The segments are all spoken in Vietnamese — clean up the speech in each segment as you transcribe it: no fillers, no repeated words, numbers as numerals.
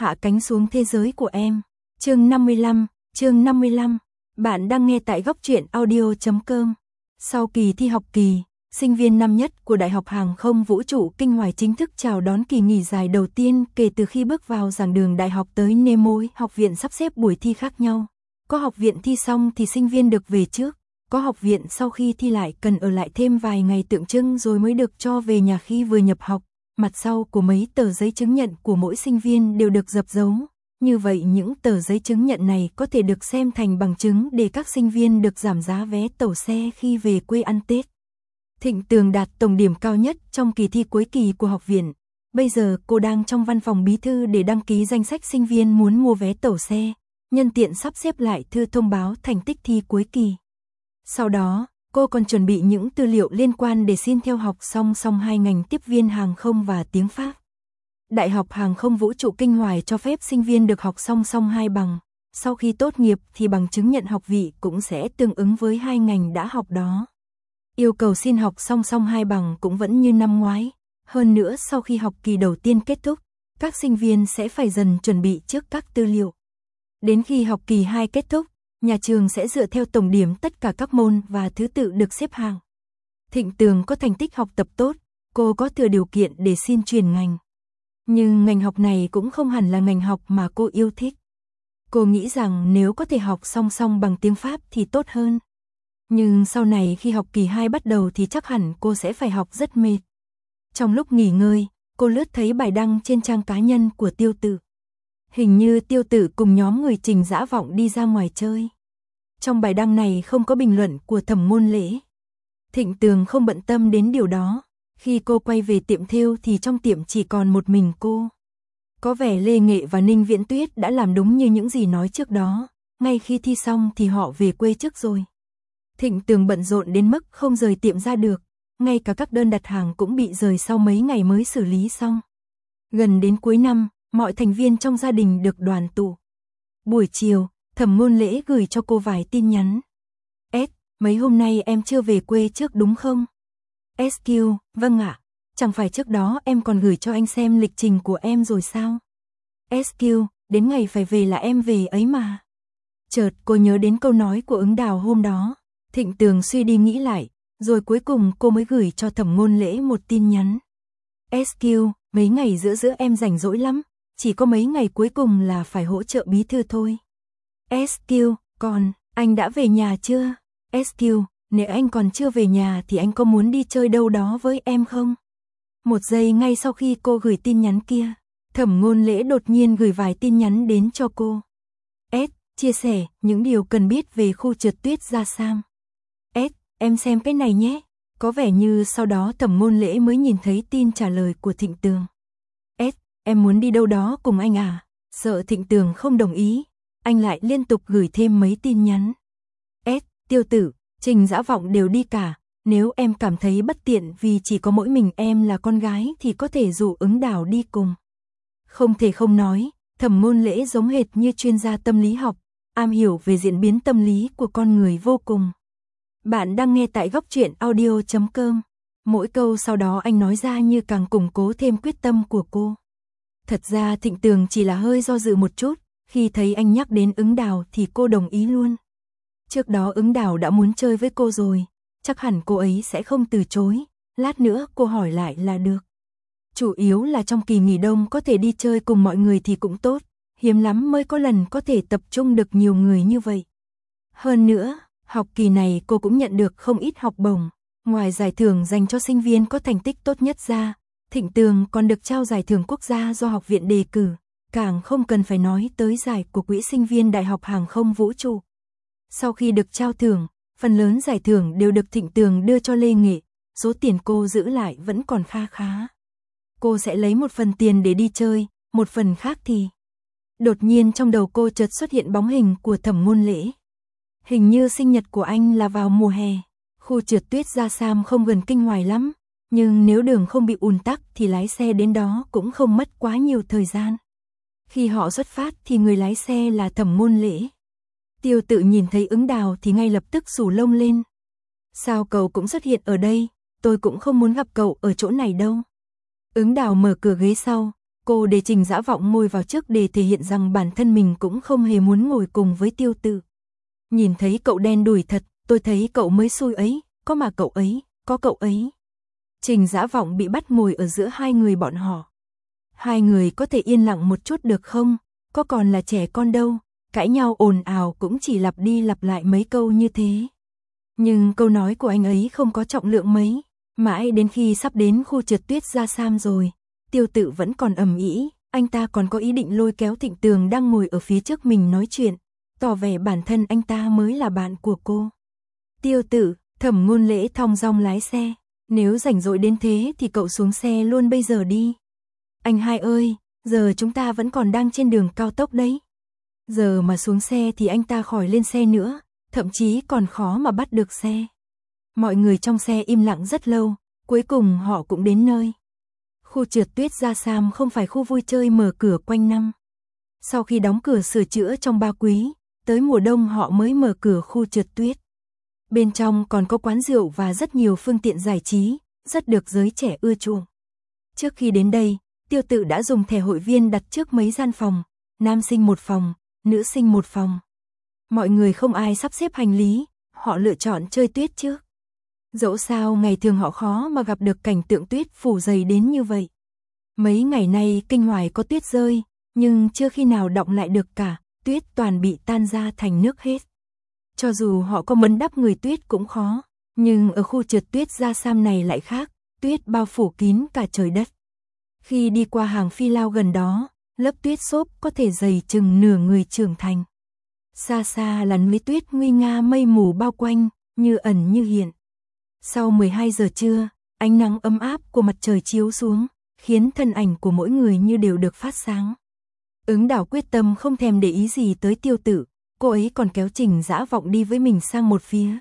hạ cánh xuống thế giới của em. Chương 55. Bạn đang nghe tại góc truyện audio.com. Sau kỳ thi học kỳ, sinh viên năm nhất của Đại học Hàng không Vũ trụ Kinh Hoài chính thức chào đón kỳ nghỉ dài đầu tiên kể từ khi bước vào giảng đường đại học tới nơi mỗi học viện sắp xếp buổi thi khác nhau. Có học viện thi xong thì sinh viên được về trước, có học viện sau khi thi lại cần ở lại thêm vài ngày tượng trưng rồi mới được cho về nhà khi vừa nhập học. Mặt sau của mấy tờ giấy chứng nhận của mỗi sinh viên đều được dập dấu. Như vậy những tờ giấy chứng nhận này có thể được xem thành bằng chứng để các sinh viên được giảm giá vé tàu xe khi về quê ăn Tết. Thịnh Tường đạt tổng điểm cao nhất trong kỳ thi cuối kỳ của học viện. Bây giờ cô đang trong văn phòng bí thư để đăng ký danh sách sinh viên muốn mua vé tàu xe, nhân tiện sắp xếp lại thư thông báo thành tích thi cuối kỳ. Sau đó, cô còn chuẩn bị những tư liệu liên quan để xin theo học song song hai ngành tiếp viên hàng không và tiếng Pháp. Đại học Hàng không Vũ trụ Kinh Hoài cho phép sinh viên được học song song hai bằng. Sau khi tốt nghiệp thì bằng chứng nhận học vị cũng sẽ tương ứng với hai ngành đã học đó. Yêu cầu xin học song song hai bằng cũng vẫn như năm ngoái. Hơn nữa sau khi học kỳ đầu tiên kết thúc, các sinh viên sẽ phải dần chuẩn bị trước các tư liệu. Đến khi học kỳ 2 kết thúc, nhà trường sẽ dựa theo tổng điểm tất cả các môn và thứ tự được xếp hạng. Thịnh Tường có thành tích học tập tốt, cô có thừa điều kiện để xin chuyển ngành. Nhưng ngành học này cũng không hẳn là ngành học mà cô yêu thích. Cô nghĩ rằng nếu có thể học song song bằng tiếng Pháp thì tốt hơn. Nhưng sau này khi học kỳ 2 bắt đầu thì chắc hẳn cô sẽ phải học rất mệt. Trong lúc nghỉ ngơi, cô lướt thấy bài đăng trên trang cá nhân của Tiêu Tự. Hình như Tiêu Tự cùng nhóm người Trình Dã Vọng đi ra ngoài chơi. Trong bài đăng này không có bình luận của Thẩm Ngôn Lễ. Thịnh Tường không bận tâm đến điều đó. Khi cô quay về tiệm thêu thì trong tiệm chỉ còn một mình cô. Có vẻ Lê Nghệ và Ninh Viễn Tuyết đã làm đúng như những gì nói trước đó. Ngay khi thi xong thì họ về quê trước rồi. Thịnh Tường bận rộn đến mức không rời tiệm ra được. Ngay cả các đơn đặt hàng cũng bị rời sau mấy ngày mới xử lý xong. Gần đến cuối năm, mọi thành viên trong gia đình được đoàn tụ. Buổi chiều, Thẩm Ngôn Lễ gửi cho cô vài tin nhắn. Mấy hôm nay em chưa về quê trước đúng không? SQ, vâng ạ. Chẳng phải trước đó em còn gửi cho anh xem lịch trình của em rồi sao? SQ, đến ngày phải về là em về ấy mà. Chợt cô nhớ đến câu nói của Ứng Đào hôm đó. Thịnh Tường suy đi nghĩ lại, rồi cuối cùng cô mới gửi cho Thẩm Ngôn Lễ một tin nhắn. SQ, mấy ngày giữa em rảnh rỗi lắm, chỉ có mấy ngày cuối cùng là phải hỗ trợ bí thư thôi. SQ, còn, anh đã về nhà chưa? SQ, nếu anh còn chưa về nhà thì anh có muốn đi chơi đâu đó với em không? Một giây ngay sau khi cô gửi tin nhắn kia, Thẩm Ngôn Lễ đột nhiên gửi vài tin nhắn đến cho cô. Chia sẻ những điều cần biết về khu trượt tuyết Gia Sam. Em xem cái này nhé. Có vẻ như sau đó Thẩm Ngôn Lễ mới nhìn thấy tin trả lời của Thịnh Tường. Em muốn đi đâu đó cùng anh à? Sợ Thịnh Tường không đồng ý, anh lại liên tục gửi thêm mấy tin nhắn. Tiêu Tử, Trình Dã Vọng đều đi cả. Nếu em cảm thấy bất tiện vì chỉ có mỗi mình em là con gái thì có thể rủ Ứng Đào đi cùng. Không thể không nói, Thẩm Ngôn Lễ giống hệt như chuyên gia tâm lý học, am hiểu về diễn biến tâm lý của con người vô cùng. Bạn đang nghe tại góc truyện audio.com. Mỗi câu sau đó anh nói ra như càng củng cố thêm quyết tâm của cô. Thật ra Thịnh Tường chỉ là hơi do dự một chút, khi thấy anh nhắc đến Ứng Đào thì cô đồng ý luôn. Trước đó Ứng Đào đã muốn chơi với cô rồi, chắc hẳn cô ấy sẽ không từ chối, lát nữa cô hỏi lại là được. Chủ yếu là trong kỳ nghỉ đông có thể đi chơi cùng mọi người thì cũng tốt, hiếm lắm mới có lần có thể tập trung được nhiều người như vậy. Hơn nữa, học kỳ này cô cũng nhận được không ít học bổng, ngoài giải thưởng dành cho sinh viên có thành tích tốt nhất ra, Thịnh Tường còn được trao giải thưởng quốc gia do học viện đề cử, càng không cần phải nói tới giải của Quỹ sinh viên Đại học Hàng không Vũ trụ. Sau khi được trao thưởng, phần lớn giải thưởng đều được Thịnh Tường đưa cho Lê Nghệ, số tiền cô giữ lại vẫn còn kha khá. Cô sẽ lấy một phần tiền để đi chơi, một phần khác thì... Đột nhiên trong đầu cô chợt xuất hiện bóng hình của Thẩm Ngôn Lễ. Hình như sinh nhật của anh là vào mùa hè, khu trượt tuyết Gia Sam không gần Kinh Hoài lắm, nhưng nếu đường không bị ùn tắc thì lái xe đến đó cũng không mất quá nhiều thời gian. Khi họ xuất phát thì người lái xe là Thẩm Ngôn Lễ. Tiêu Tự nhìn thấy Ứng Đào thì ngay lập tức xù lông lên. Sao cậu cũng xuất hiện ở đây, tôi cũng không muốn gặp cậu ở chỗ này đâu. Ứng Đào mở cửa ghế sau, Cô để Trình Dã Vọng ngồi vào trước để thể hiện rằng bản thân mình cũng không hề muốn ngồi cùng với Tiêu Tự. Nhìn thấy cậu đen đủi thật, tôi thấy cậu mới xui ấy, có mà cậu ấy, có cậu ấy. Trình Dã Vọng bị bắt ngồi ở giữa hai người bọn họ. Hai người có thể yên lặng một chút được không? Có còn là trẻ con đâu, cãi nhau ồn ào cũng chỉ lặp đi lặp lại mấy câu như thế. Nhưng câu nói của anh ấy không có trọng lượng mấy, mãi đến khi sắp đến khu trượt tuyết Gia Sam rồi, Tiêu Tự vẫn còn ầm ĩ, anh ta còn có ý định lôi kéo Thịnh Tường đang ngồi ở phía trước mình nói chuyện, tỏ vẻ bản thân anh ta mới là bạn của cô. Tiêu Tự, Thẩm Ngôn Lễ thong dong lái xe, nếu rảnh rỗi đến thế thì cậu xuống xe luôn bây giờ đi. Anh hai ơi, giờ chúng ta vẫn còn đang trên đường cao tốc đấy. Giờ mà xuống xe thì anh ta khỏi lên xe nữa, thậm chí còn khó mà bắt được xe. Mọi người trong xe im lặng rất lâu, cuối cùng họ cũng đến nơi. Khu trượt tuyết Gia Sam không phải khu vui chơi mở cửa quanh năm. Sau khi đóng cửa sửa chữa trong 3 quý, tới mùa đông họ mới mở cửa khu trượt tuyết. Bên trong còn có quán rượu và rất nhiều phương tiện giải trí, rất được giới trẻ ưa chuộng. Trước khi đến đây, Tiêu Tự đã dùng thẻ hội viên đặt trước mấy gian phòng, nam sinh một phòng, nữ sinh một phòng. Mọi người không ai sắp xếp hành lý, họ lựa chọn chơi tuyết trước. Dẫu sao ngày thường họ khó mà gặp được cảnh tượng tuyết phủ dày đến như vậy. Mấy ngày nay Kinh Hoài có tuyết rơi, nhưng chưa khi nào đọng lại được cả, tuyết toàn bị tan ra thành nước hết. Cho dù họ có muốn đắp người tuyết cũng khó, nhưng ở khu trượt tuyết Gia Sam này lại khác, tuyết bao phủ kín cả trời đất. Khi đi qua hàng phi lao gần đó, lớp tuyết xốp có thể dày chừng nửa người trưởng thành. Xa xa là núi tuyết nguy nga mây mù bao quanh, như ẩn như hiện. Sau 12 giờ trưa, ánh nắng ấm áp của mặt trời chiếu xuống, khiến thân ảnh của mỗi người như đều được phát sáng. Ứng Đảo quyết tâm không thèm để ý gì tới Tiêu Tự, cô ấy còn kéo Trình Dã Vọng đi với mình sang một phía.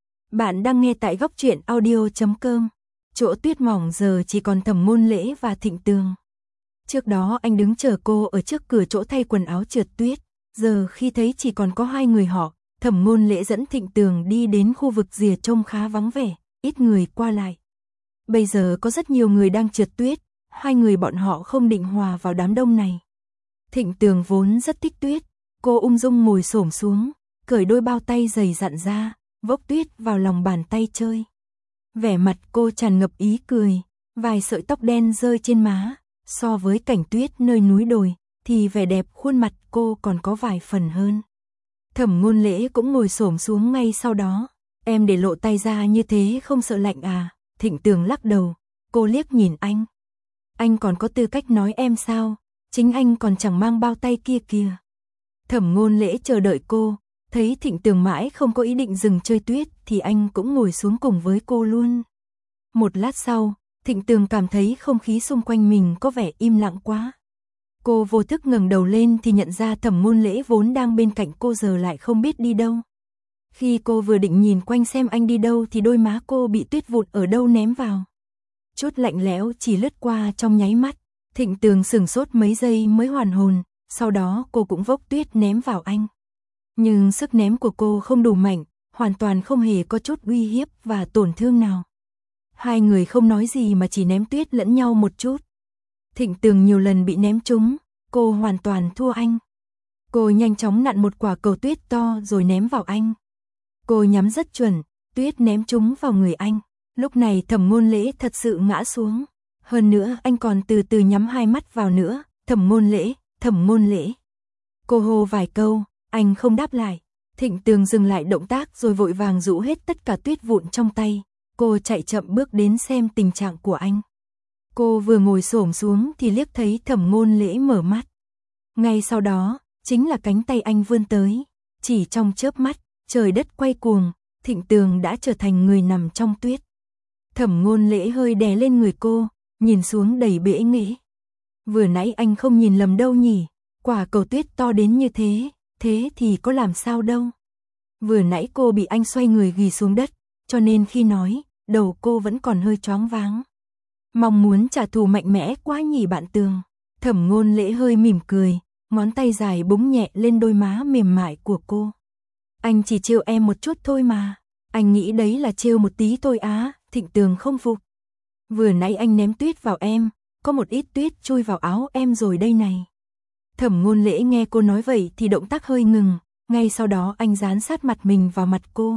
Bạn đang nghe tại góc truyện audio.com. Chỗ tuyết mỏng giờ chỉ còn Thẩm Ngôn Lễ và Thịnh Tường. Trước đó anh đứng chờ cô ở trước cửa chỗ thay quần áo trượt tuyết, giờ khi thấy chỉ còn có hai người họ, Thẩm Ngôn Lễ dẫn Thịnh Tường đi đến khu vực rìa trông khá vắng vẻ, ít người qua lại. Bây giờ có rất nhiều người đang trượt tuyết, hai người bọn họ không định hòa vào đám đông này. Thịnh Tường vốn rất thích tuyết, cô ung dung ngồi xổm xuống, cởi đôi bao tay dày dặn ra, vốc tuyết vào lòng bàn tay chơi. Vẻ mặt cô tràn ngập ý cười, vài sợi tóc đen rơi trên má, so với cảnh tuyết nơi núi đồi, thì vẻ đẹp khuôn mặt cô còn có vài phần hơn. Thẩm Ngôn Lễ cũng ngồi xổm xuống ngay sau đó, em để lộ tay ra như thế không sợ lạnh à? Thịnh Tường lắc đầu, cô liếc nhìn anh. Anh còn có tư cách nói em sao? Chính anh còn chẳng mang bao tay kia kìa. Thẩm Ngôn Lễ chờ đợi cô, thấy Thịnh Tường mãi không có ý định dừng chơi tuyết thì anh cũng ngồi xuống cùng với cô luôn. Một lát sau, Thịnh Tường cảm thấy không khí xung quanh mình có vẻ im lặng quá. Cô vô thức ngẩng đầu lên thì nhận ra Thẩm Ngôn Lễ vốn đang bên cạnh cô giờ lại không biết đi đâu. Khi cô vừa định nhìn quanh xem anh đi đâu thì đôi má cô bị tuyết vụn ở đâu ném vào. Chút lạnh lẽo chỉ lướt qua trong nháy mắt, Thịnh Tường sửng sốt mấy giây mới hoàn hồn, sau đó cô cũng vốc tuyết ném vào anh. Nhưng sức ném của cô không đủ mạnh, hoàn toàn không hề có chút uy hiếp và tổn thương nào. Hai người không nói gì mà chỉ ném tuyết lẫn nhau một chút. Thịnh Tường nhiều lần bị ném trúng, cô hoàn toàn thua anh. Cô nhanh chóng nặn một quả cầu tuyết to rồi ném vào anh. Cô nhắm rất chuẩn, tuyết ném trúng vào người anh. Lúc này Thẩm Ngôn Lễ thật sự ngã xuống. Hơn nữa anh còn từ từ nhắm hai mắt vào nữa. Thẩm Ngôn Lễ, Thẩm Ngôn Lễ. Cô hô vài câu, anh không đáp lại. Thịnh Tường dừng lại động tác rồi vội vàng rũ hết tất cả tuyết vụn trong tay. Cô chạy chậm bước đến xem tình trạng của anh. Cô vừa ngồi xổm xuống thì liếc thấy Thẩm Ngôn Lễ mở mắt. Ngay sau đó, chính là cánh tay anh vươn tới. Chỉ trong chớp mắt, trời đất quay cuồng, Thịnh Tường đã trở thành người nằm trong tuyết. Thẩm Ngôn Lễ hơi đè lên người cô, nhìn xuống đầy bẽ nghĩ. Vừa nãy anh không nhìn lầm đâu nhỉ, quả cầu tuyết to đến như thế, thế thì có làm sao đâu. Vừa nãy cô bị anh xoay người ghì xuống đất, cho nên khi nói, đầu cô vẫn còn hơi choáng váng. Mong muốn trả thù mạnh mẽ quá nhỉ bạn Tường. Thẩm Ngôn Lễ hơi mỉm cười, ngón tay dài búng nhẹ lên đôi má mềm mại của cô. Anh chỉ trêu em một chút thôi mà. Anh nghĩ đấy là trêu một tí thôi á. Thịnh Tường không phục. Vừa nãy anh ném tuyết vào em, có một ít tuyết chui vào áo em rồi đây này. Thẩm Ngôn Lễ nghe cô nói vậy thì động tác hơi ngừng, ngay sau đó anh dán sát mặt mình vào mặt cô.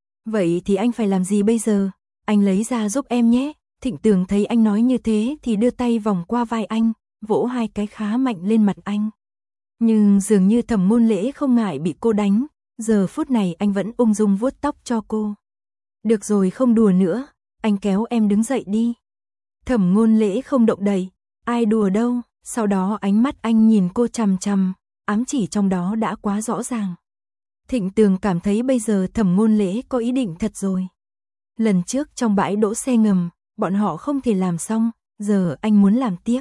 Vậy thì anh phải làm gì bây giờ? Anh lấy ra giúp em nhé. Thịnh Tường thấy anh nói như thế thì đưa tay vòng qua vai anh, vỗ 2 cái khá mạnh lên mặt anh. Nhưng dường như Thẩm Ngôn Lễ không ngại bị cô đánh, giờ phút này anh vẫn ung dung vuốt tóc cho cô. Được rồi, không đùa nữa, anh kéo em đứng dậy đi. Thẩm Ngôn Lễ không động đậy, ai đùa đâu, sau đó ánh mắt anh nhìn cô chằm chằm, ám chỉ trong đó đã quá rõ ràng. Thịnh Tường cảm thấy bây giờ Thẩm Ngôn Lễ có ý định thật rồi. Lần trước trong bãi đỗ xe ngầm, bọn họ không thể làm xong, giờ anh muốn làm tiếp.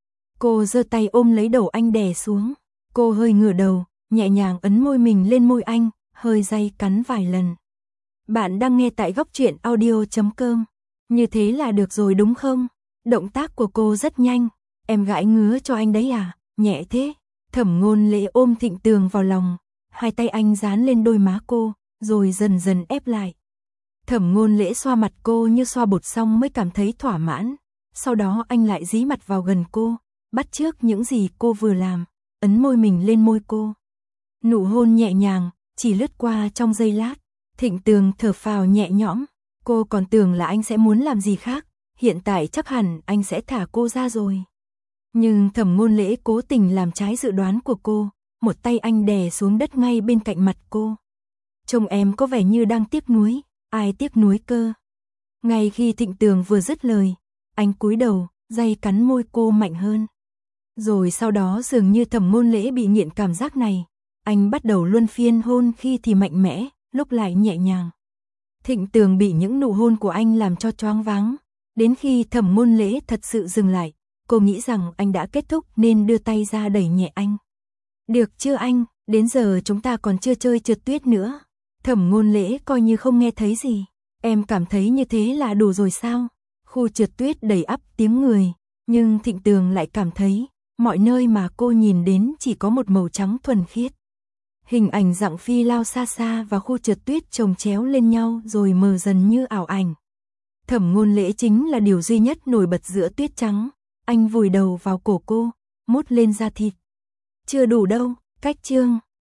Cô giơ tay ôm lấy đầu anh đè xuống, cô hơi ngửa đầu, nhẹ nhàng ấn môi mình lên môi anh, hơi day cắn vài lần. Bạn đang nghe tại Góc Truyện Audio.com. Như thế là được rồi đúng không? Động tác của cô rất nhanh. Em gãi ngứa cho anh đấy à? Nhẹ thế. Thẩm Ngôn Lễ ôm Thịnh Tường vào lòng, 2 tay anh dán lên đôi má cô, rồi dần dần ép lại. Thẩm Ngôn Lễ xoa mặt cô như xoa bột xong mới cảm thấy thỏa mãn. Sau đó anh lại dí mặt vào gần cô, bắt chước những gì cô vừa làm, ấn môi mình lên môi cô. Nụ hôn nhẹ nhàng, chỉ lướt qua trong giây lát. Thịnh Tường thở phào nhẹ nhõm, cô còn tưởng là anh sẽ muốn làm gì khác, hiện tại chắc hẳn anh sẽ thả cô ra rồi. Nhưng Thẩm Ngôn Lễ cố tình làm trái dự đoán của cô, một tay anh đè xuống đất ngay bên cạnh mặt cô. Trông em có vẻ như đang tiếc nuối, ai tiếc nuối cơ. Ngay khi Thịnh Tường vừa dứt lời, anh cúi đầu, day cắn môi cô mạnh hơn. Rồi sau đó dường như Thẩm Ngôn Lễ bị nghiện cảm giác này, anh bắt đầu luân phiên hôn, khi thì mạnh mẽ, lúc lại nhẹ nhàng. Thịnh Tường bị những nụ hôn của anh làm cho choáng váng, đến khi Thẩm Ngôn Lễ thật sự dừng lại, cô nghĩ rằng anh đã kết thúc nên đưa tay ra đẩy nhẹ anh. Được chưa anh, đến giờ chúng ta còn chưa chơi trượt tuyết nữa. Thẩm Ngôn Lễ coi như không nghe thấy gì. Em cảm thấy như thế là đủ rồi sao? Khu trượt tuyết đầy ắp tiếng người, nhưng Thịnh Tường lại cảm thấy mọi nơi mà cô nhìn đến chỉ có một màu trắng thuần khiết. Hình ảnh dặng phi lao xa xa và khu trượt tuyết chồng chéo lên nhau rồi mờ dần như ảo ảnh. Thẩm Ngôn Lễ chính là điều duy nhất nổi bật giữa tuyết trắng. Anh vùi đầu vào cổ cô, mút lên da thịt. Chưa đủ đâu, cách chương.